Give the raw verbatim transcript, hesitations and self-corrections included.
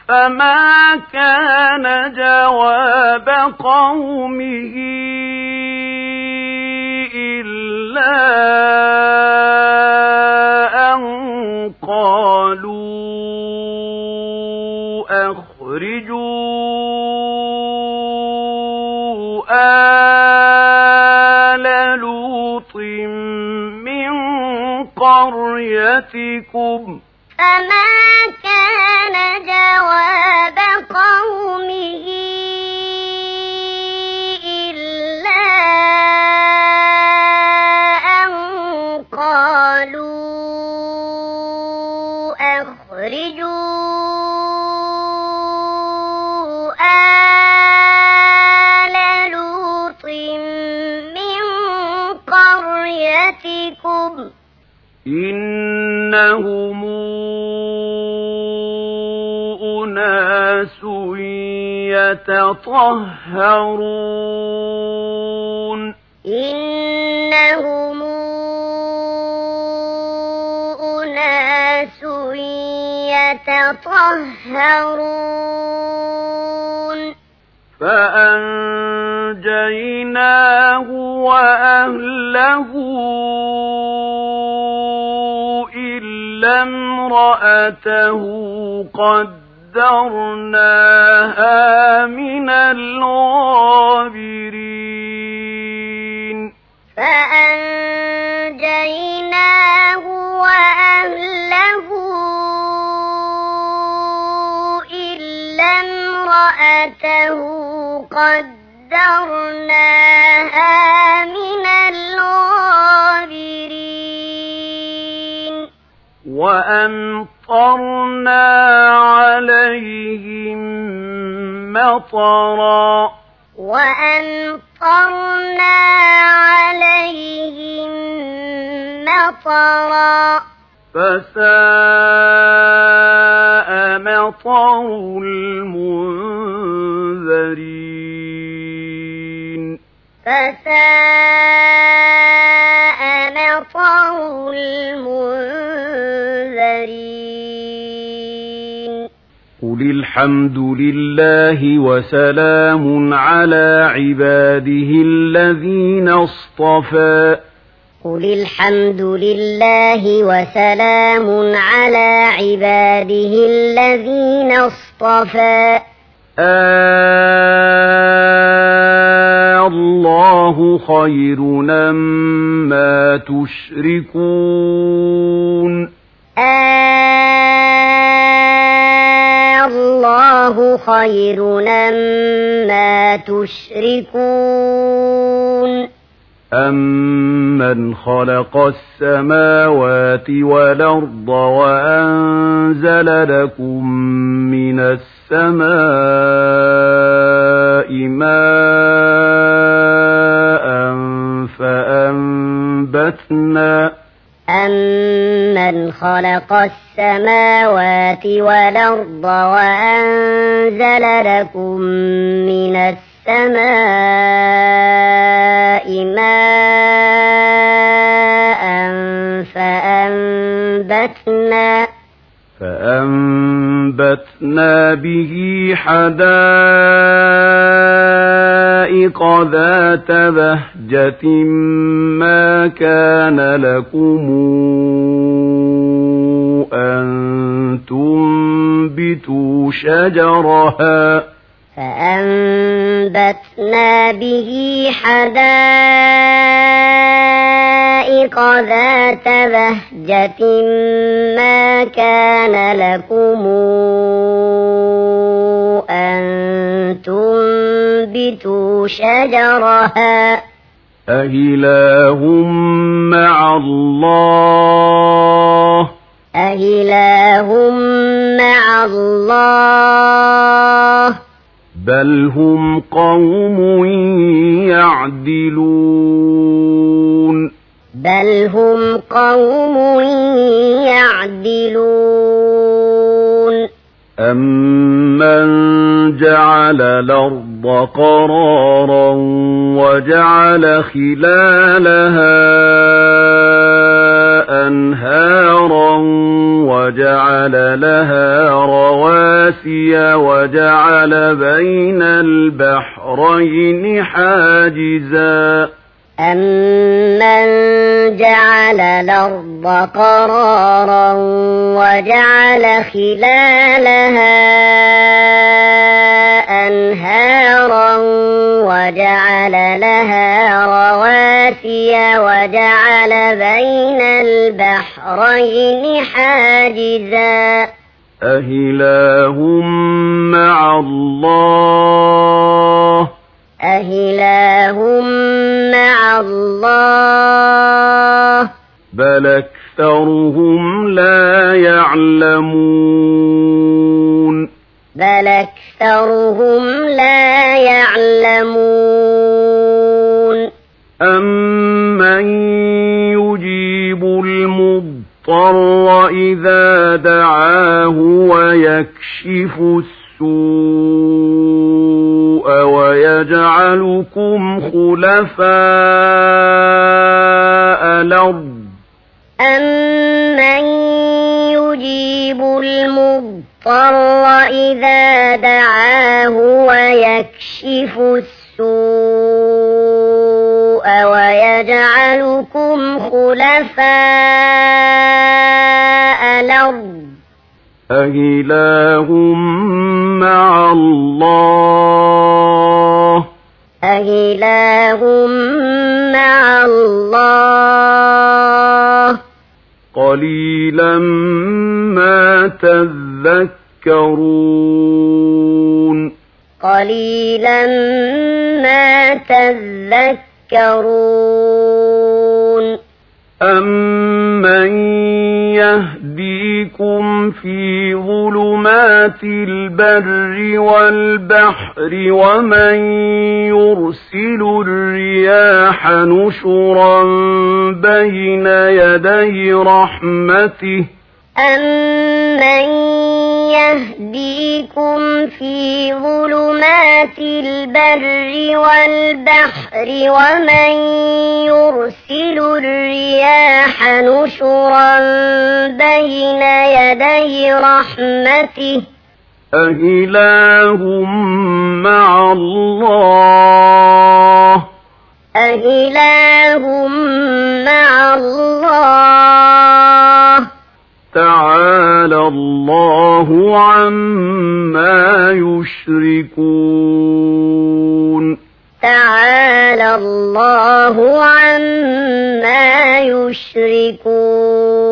فما كان جواب قومه إلا أن قالوا أخرجوا آل لوط من قريتكم. فما كان جواب قومه إلا أن قالوا أخرجوا آل لوط من قريتكم إنهم أناس يتطهرون. إنهم أناس يتطهرون. فأنجيناه وأهله إلا امرأته قدرناها من الغابرين. فأنجيناه وأهله إلا امرأته قدرناها من الغابرين. وأمطرنا عليهم مطرا وأمطرنا عليهم مطرا فساء مطر المنذرين. فساء مطر المنذرين. قل الحمد لله وسلام على عباده الذين اصطفى. قل الحمد لله وسلام على عباده الذين اصطفى. الله خير أما تشركون. الله خير أما تشركون. أمن خلق السماوات والأرض وأنزل لكم من السماء ماء فأنبتنا أمن خلق السماوات والأرض وأنزل لكم من السماء ماء فأنبتنا فأنبتنا به حدائق ذات بهجة ما كان لكم أن تنبتوا شجرها فأنبتنا به حدائق ذات بهجة ما كان لكم أن تنبتوا شجرها أإله مع الله أإله مع الله بل هم قوم يعدلون بل هم قوم يعدلون. أمن جعل الأرض قرارا وجعل خلالها أنهارا وجعل لها رواسي وجعل بين البحرين حاجزا أمن جعل الأرض قرارا وجعل خلالها أنهارا وجعل لها رواسي وجعل بين البحرين حاجزا أإله مع الله أإله مع الله بل أكثرهم لا يعلمون بل أكثرهم لا يعلمون أمن يجيب المضطر إذا دعاه ويكشف السوء ويجعلكم خلفاء الأرض أمن يجيب المضطر إذا دعاه ويكشف السوء ويجعلكم خلفاء الأرض أإله مع الله أإله مع الله قليلا ما تذكرون قليلا ما تذكرون أمن يهديكم في ظلمات البر والبحر ومن يرسل الرياح نشرا بين يدي رحمته أمن يهديكم في ظلمات البر والبحر ومن يرسل الرياح نشرا بين يدي رحمته أإله مع الله أإله مع الله تعالى الله عما يشركون تعالى الله عما يشركون